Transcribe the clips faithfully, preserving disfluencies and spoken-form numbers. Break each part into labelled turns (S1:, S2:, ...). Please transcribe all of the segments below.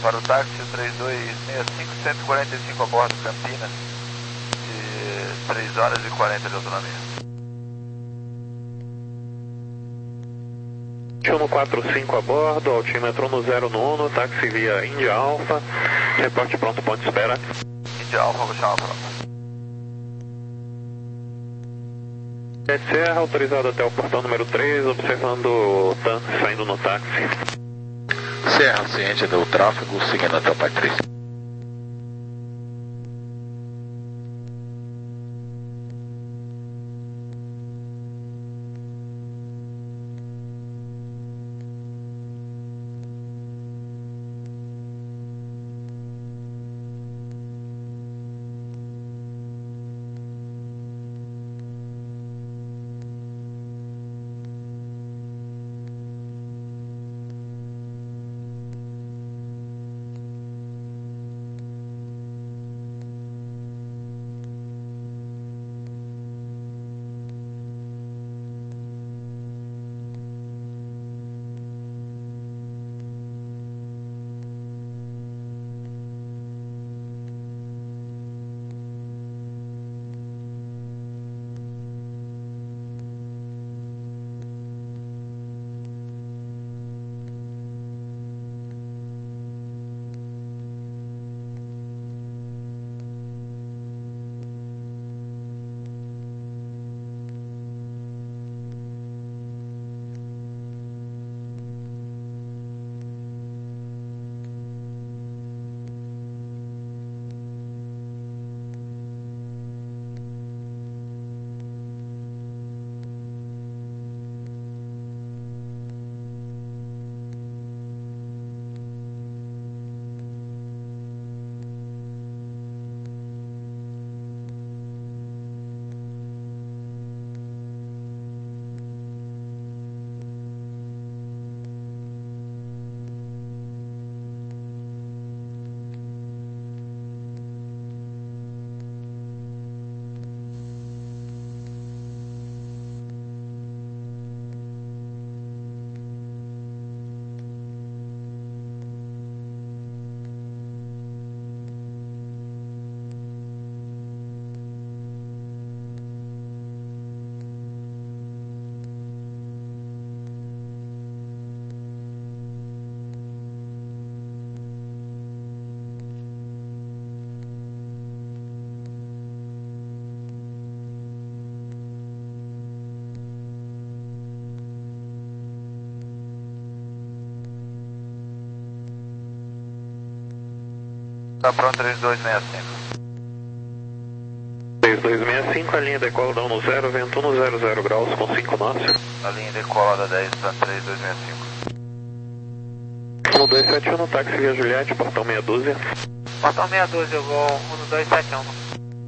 S1: para o táxi três dois seis cinco, cento e quarenta e cinco a bordo, Campinas, de três horas e quarenta de autonomia.
S2: um quatro cinco a bordo, altímetro no zero no uno, táxi via Índia Alfa, reporte pronto, ponto de espera.
S1: Índia Alfa, vou chamar pronto.
S2: Serra, autorizado até o portão número três, observando o TAM saindo no táxi.
S3: Serra, ciente do tráfego, seguindo até o Pai três.
S1: Tá pronto, três dois seis cinco.
S2: três dois seis cinco, a linha decola dá no zero, vento no zero zero graus com cinco nós.
S1: A linha decola da dez para três dois seis cinco.
S2: um dois sete um no táxi via Juliette, portão meia dúzia.
S4: Portão meia dúzia, eu vou um dois sete um.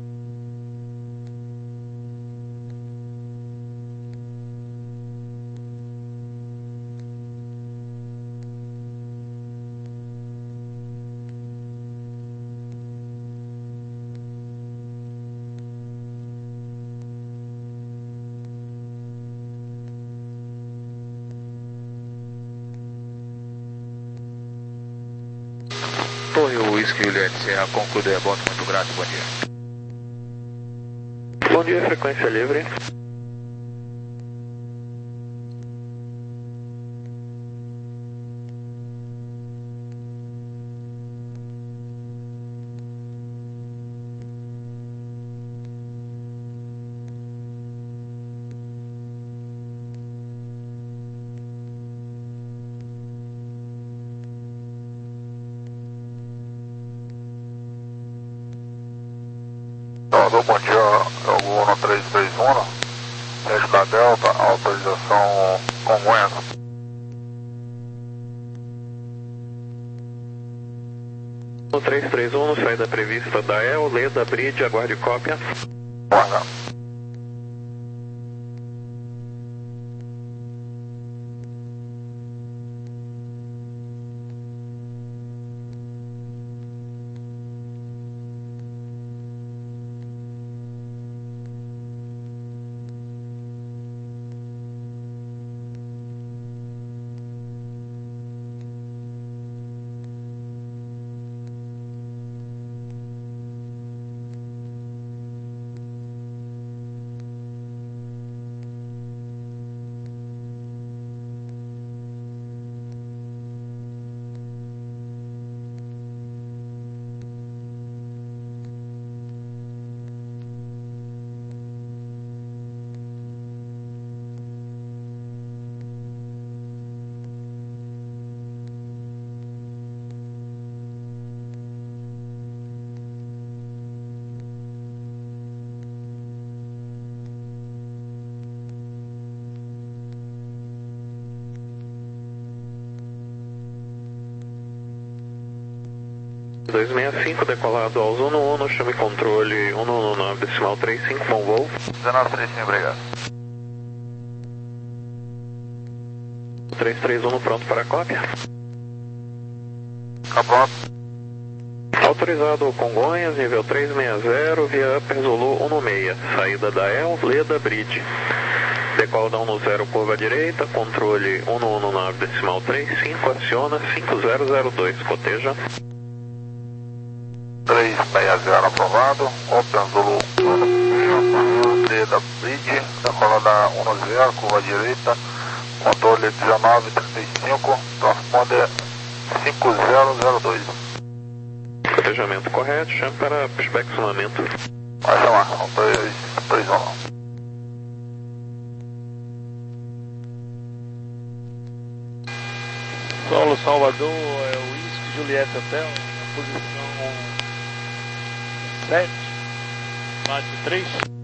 S3: Torre Whisky Juliette Serra, concluído a bordo, muito grato, bom dia.
S2: Bom dia, frequência livre.
S1: Salvador, bom dia, é o Uno três três um, sete K Delta, autorização Congonhas.
S2: No três três um, saída prevista da E L, Leda, Bridge, aguarde cópia.
S1: Guarda.
S2: dois seis cinco, decolado ao Uno Uno, chame controle um um nove decimal trinta e cinco, bom voo.
S1: dezenove trinta e cinco, obrigado.
S2: três três um pronto para a cópia.
S1: Tá pronto.
S2: Autorizado Congonhas, nível três seis zero, via Upper Zulu um seis, saída da El Leda Bridge. Decola da um zero, curva à direita, controle um um nove decimal trinta e cinco, aciona cinco zero zero dois, coteja.
S1: três seis zero aprovado, Open Zulu Leda Bridge, decola da um zero, curva à direita, controle dezenove trinta e cinco, transponder cinco zero zero dois.
S2: Cotejamento correto, chame para inspecionamento.
S1: Vai chamar, três três um.
S5: Solo Salvador, é o Whisky Juliette Hotel, na posição sete, bate três.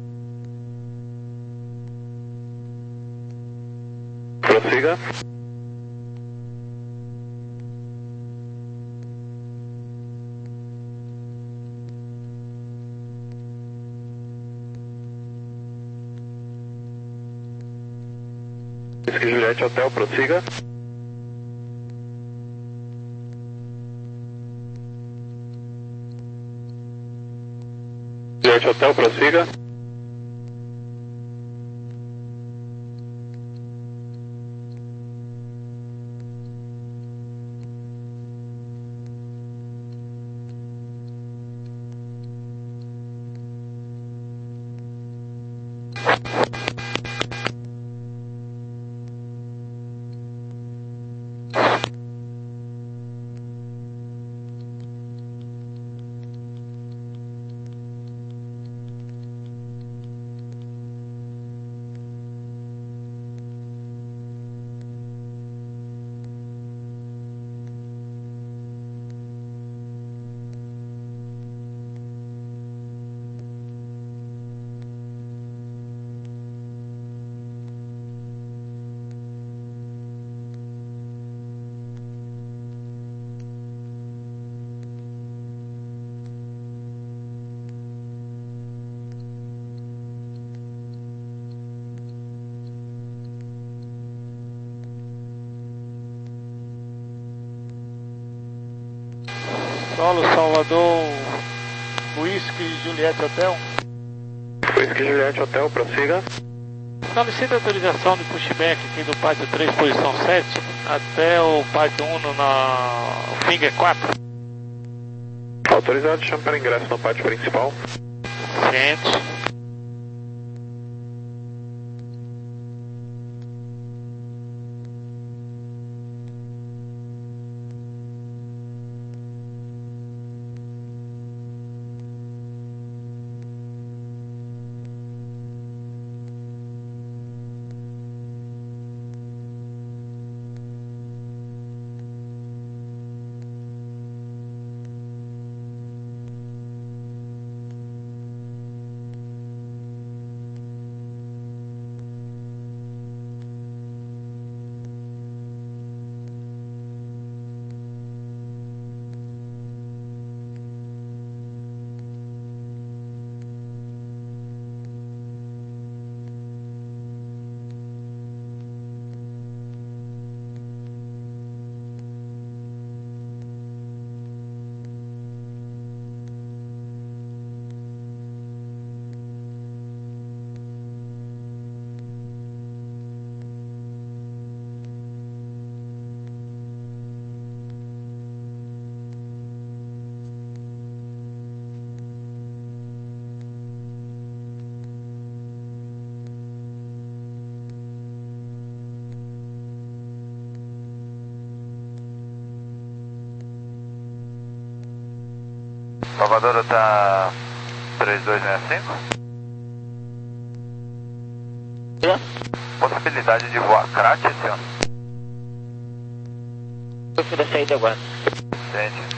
S2: Prossiga. Whisky Juliette Hotel, prossiga. Juliette Hotel, prossiga.
S5: Solo Salvador, Whisky Juliette Hotel.
S2: Whisky Juliette Hotel, prossiga.
S5: Solicita autorização de pushback aqui do pátio três, posição sete, até o pátio um na Finger quatro.
S2: Autorizado, chame para ingresso no pátio principal.
S5: Ciente.
S1: Salvador está três dois seis cinco. Possibilidade de voar Crat esse ano?
S4: Eu fui da saída agora.
S1: Sente.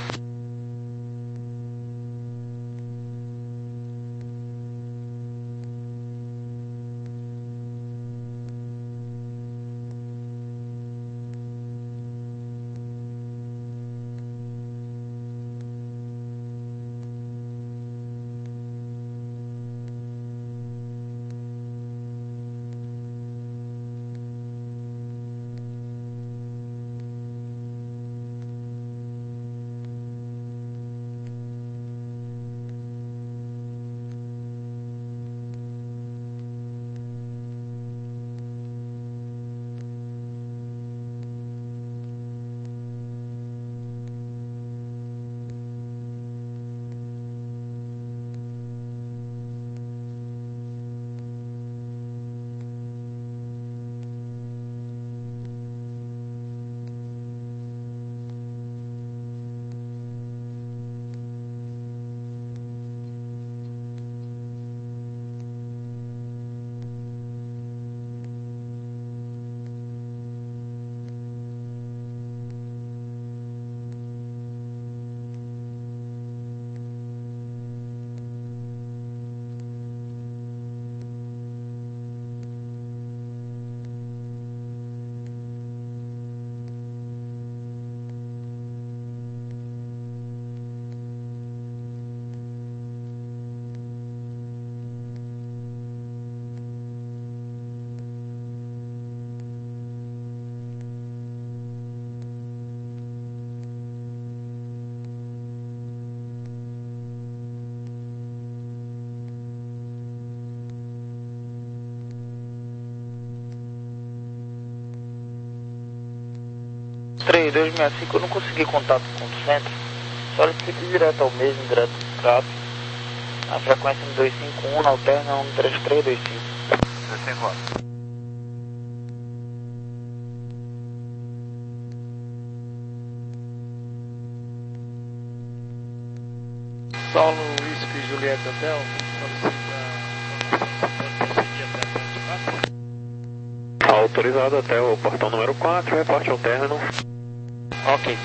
S6: três dois seis cinco eu não consegui contato com o centro. Só ele fica direto ao mesmo, direto do trato. A frequência no dois cinco um na alterna um três três dois cinco.
S1: dois cinco um.
S5: Paulo Whisky Julieta Hotel, solicita
S2: Autorizado até o portão número quatro, reporte ao término.
S5: Ok.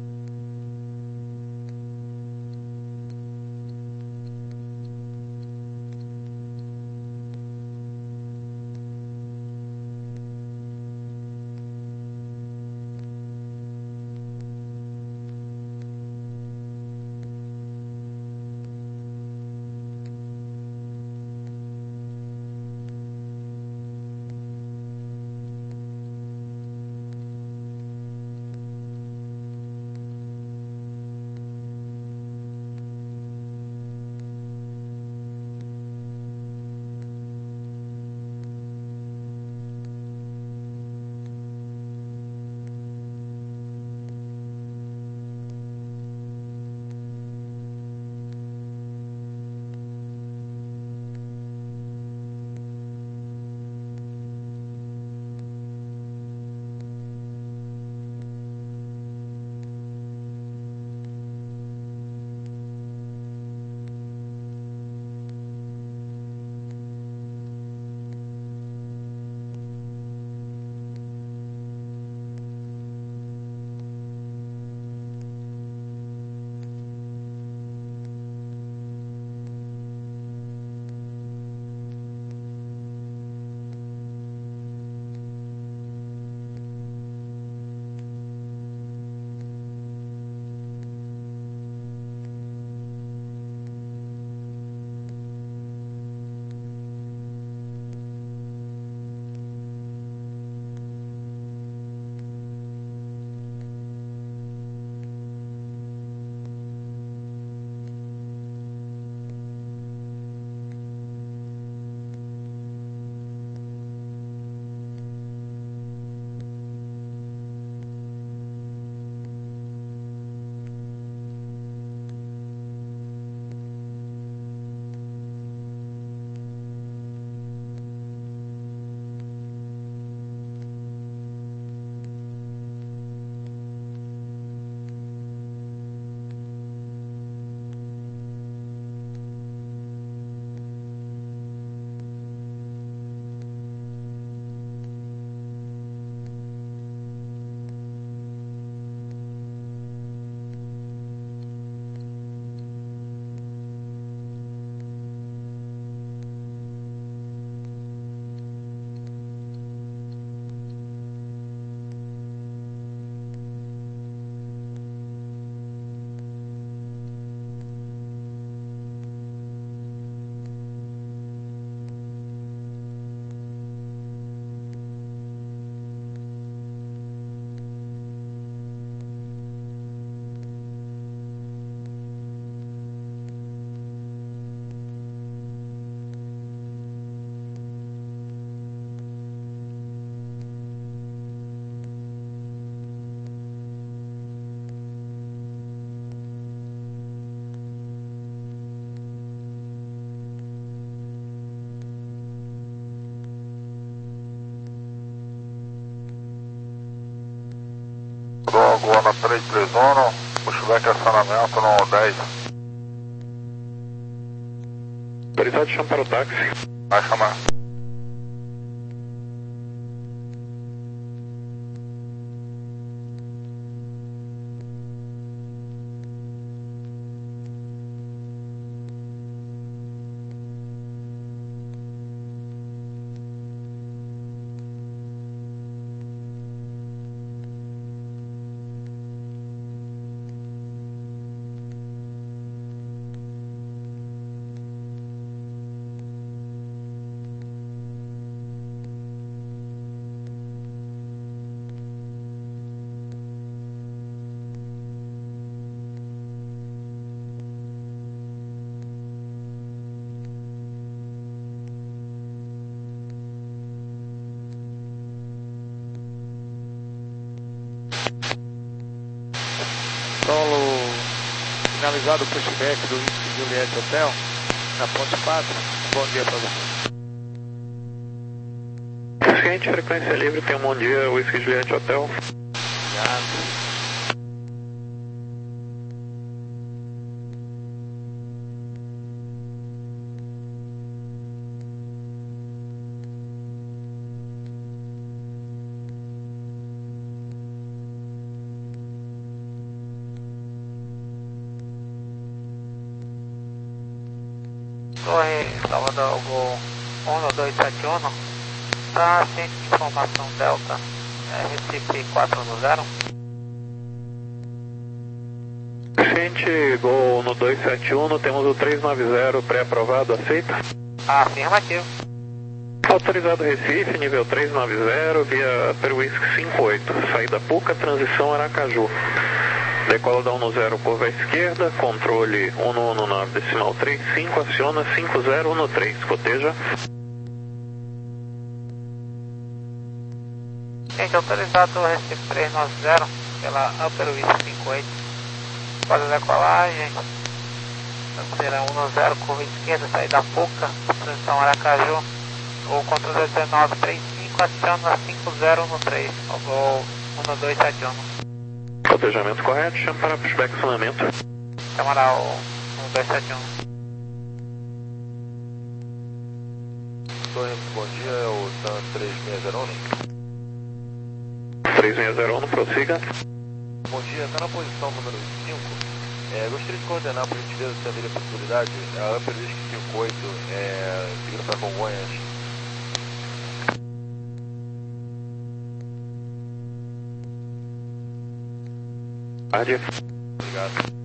S1: Goana três três um, pushback acionamento no dez.
S2: Autorizado, chama para o táxi.
S1: Vai chamar.
S5: finalizado o pushback do Whisky Juliette Hotel, na Ponte quatro. Bom dia para você.
S2: Ciente, frequência livre, tem um bom dia, Whisky Juliette Hotel.
S5: Obrigado.
S4: Torre Salvador Gol um dois sete um, tá ciente de informação Delta, é, Recife quatro um zero.
S2: Ciente, Gol no dois sete um, temos o três nove zero pré-aprovado, aceita?
S4: Afirmativo.
S2: Autorizado Recife, nível três nove zero, via Perwhisky cinco oito, saída Puca, transição Aracaju. Decola da um zero curva à esquerda, controle um um nove decimal três cinco, aciona cinco zero um três, coteja.
S4: Gente, autorizado Recife três nove zero pela Upper Whisky cinco oito. Faz a decolagem. Será um zero curva à esquerda, saída Puca, transição Aracaju. O controle dezenove trinta e cinco, aciona cinco zero um três, Gol um dois sete um.
S2: Cotejamento correto, chama para pushback acionamento.
S4: Chamará o um dois sete um.
S1: Torre, bom dia, é o TAM três seis zero um.
S2: três seis zero um, prossiga.
S1: Bom dia, está na posição número cinco. É, gostaria de coordenar, por gentileza, se haveria possibilidade, a Upper Whisky cinco oito, é, seguindo para Congonhas.
S2: Tarde.
S1: Obrigado.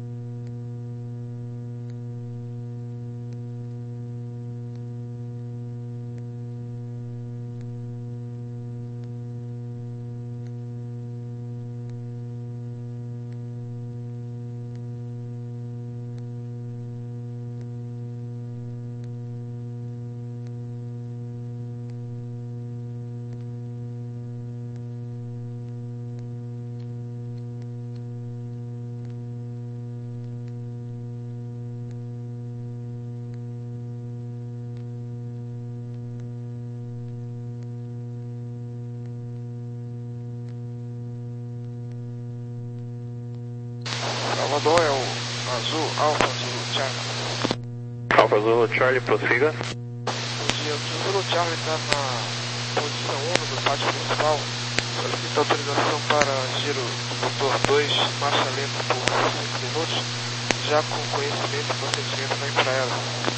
S7: Salvador é o Azul, Alfa Zulu Charlie.
S2: Alfa Zulu Charlie, prossiga.
S7: Bom dia, o Zulu Charlie está na posição um do pátio principal. Solicita autorização para giro do motor dois, marcha lenta por cinco minutos, já com conhecimento e procedimento na infraero.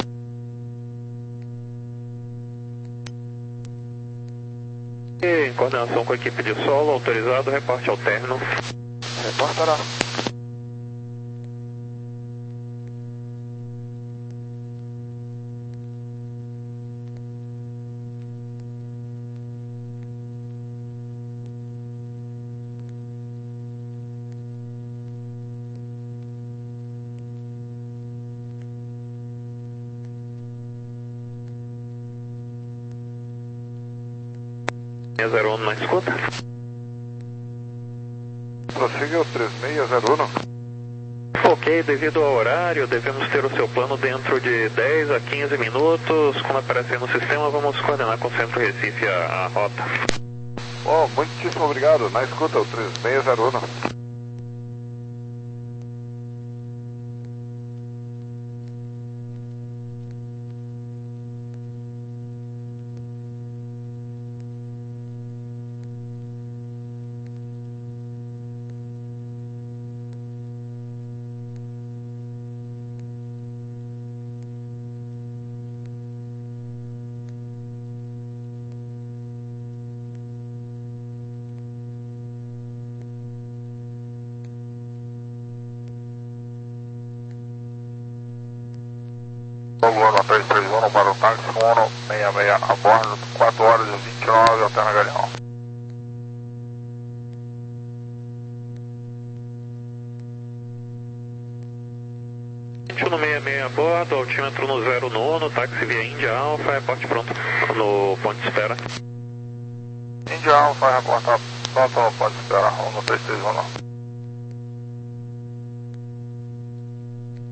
S2: E em coordenação com a equipe de solo, autorizado, reporte ao término.
S7: Reportará.
S2: zero um na escuta.
S1: Prossiga o três seis zero um.
S2: Ok, devido ao horário, devemos ter o seu plano dentro de dez a quinze minutos. Quando aparecer no sistema, vamos coordenar com o Centro Recife a, a rota.
S1: Oh, muitíssimo obrigado. Na escuta, o três seis zero um. Gol três três um para o táxi um seis seis a bordo, quatro horas e vinte e nove, Alterna Galeão.
S2: vinte e um no sessenta e seis a bordo, altímetro no zero nono, táxi via Índia Alfa, reporte pronto no ponto de espera.
S1: Índia Alfa, reportar pronto no ponto de espera, um três três um.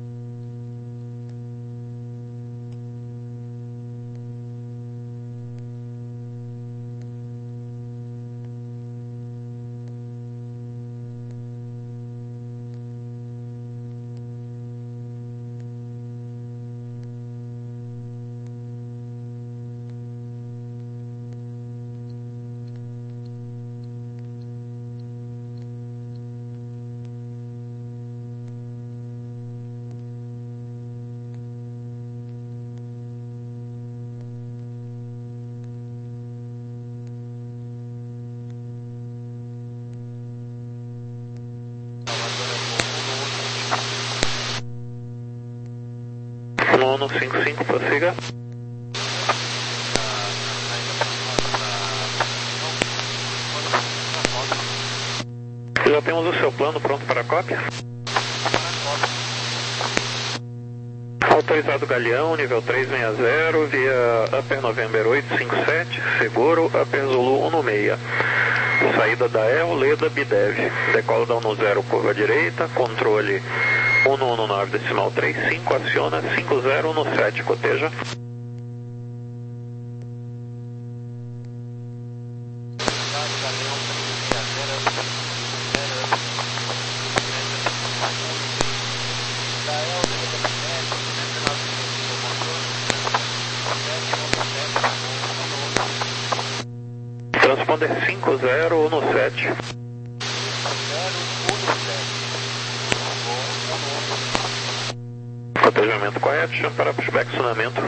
S2: um um cinco cinco, prossiga. Já temos o seu plano pronto para a cópia? Autorizado Galeão, nível três seis zero, via Upper November oito cinco sete, seguro, Upper Zulu um seis. Saída da E L, Leda, Bidev. Decola da um zero, curva direita, controle um um nove decimal três cinco, aciona cinco zero um sete, coteja. Transponder cinco zero um sete. Cotejamento correto, chama para pushback, acionamento.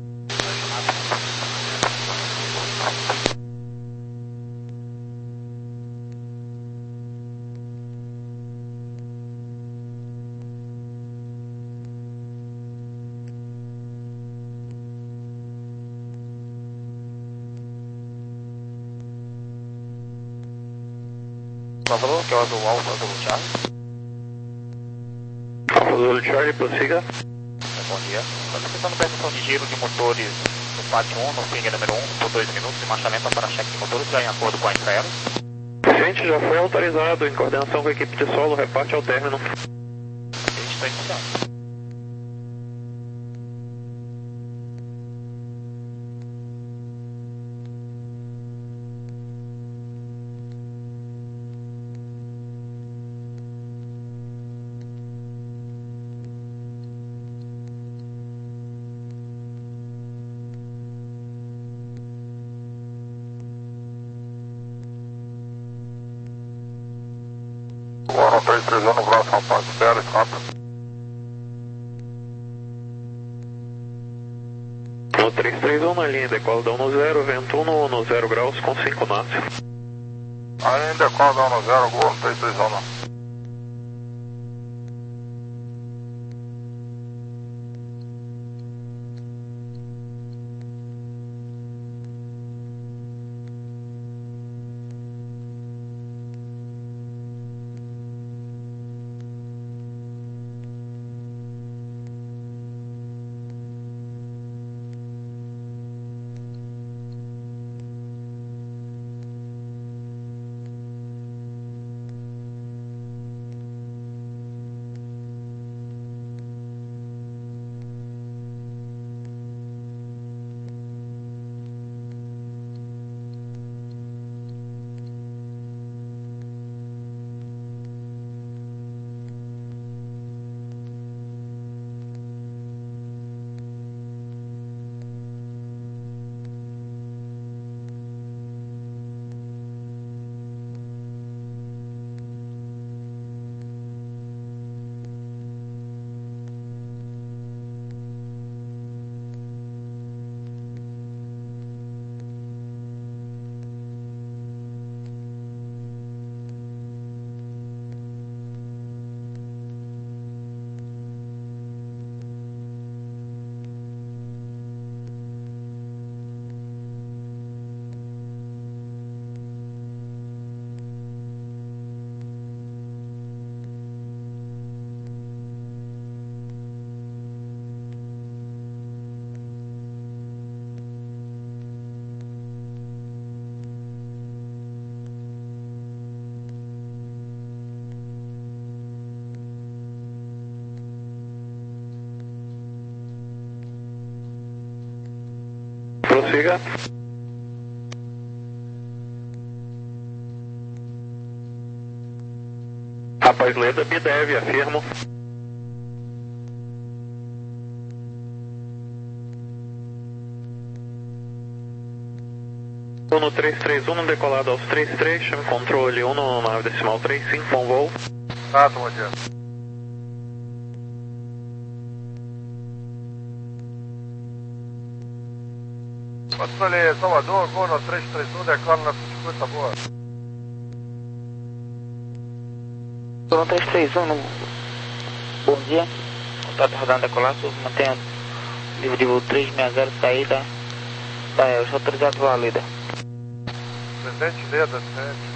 S6: Falou que é o azul Alfa, azul Charlie.
S2: Alfa Zulu Charlie, prossiga.
S6: Bom dia. Solicitando permissão de giro de motores do pátio um, no ping número um, por dois minutos e marchamento para cheque de motores, já em acordo com a Infraero.
S2: Gente, já foi autorizado, em coordenação com a equipe de solo, reparte ao término.
S6: A gente está iniciando.
S1: Agora três três um no braço, rapaz, espera, escapa.
S2: No três três um na linha, decola da um zero, vento um no zero graus com cinco knots.
S1: Ainda decola da um zero, gol no três três um.
S2: Prossiga. Rapaz Leda, Bidev, afirmo. um três três um, decolado aos três três, chame controle um nove decimal três cinco, bom voo.
S1: Tá, bom dia. Controle Salvador, gol no três três um, decola na cinquenta, boa.
S6: Gol no três três um, no... bom dia. Contato rodando decolar, mantenha livre de voo três seis zero, saída da Elsa, autorizado válida.
S1: Presidente Leda, sete.